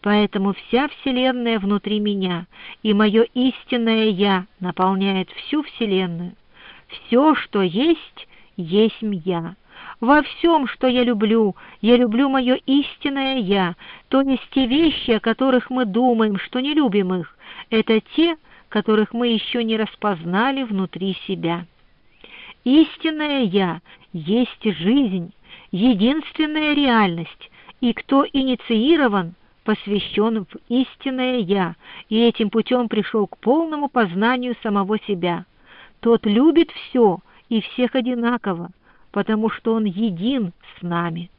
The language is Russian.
Поэтому вся Вселенная внутри меня, и мое истинное «Я» наполняет всю Вселенную. Все, что есть, есмь я. Во всем, что я люблю мое истинное «Я», то есть те вещи, о которых мы думаем, что не любим их, это те, которых мы еще не распознали внутри себя. Истинное «Я» есть жизнь, единственная реальность, и кто инициирован, посвящен в истинное «Я», и этим путем пришел к полному познанию самого себя. Тот любит все и всех одинаково, потому что он един с нами.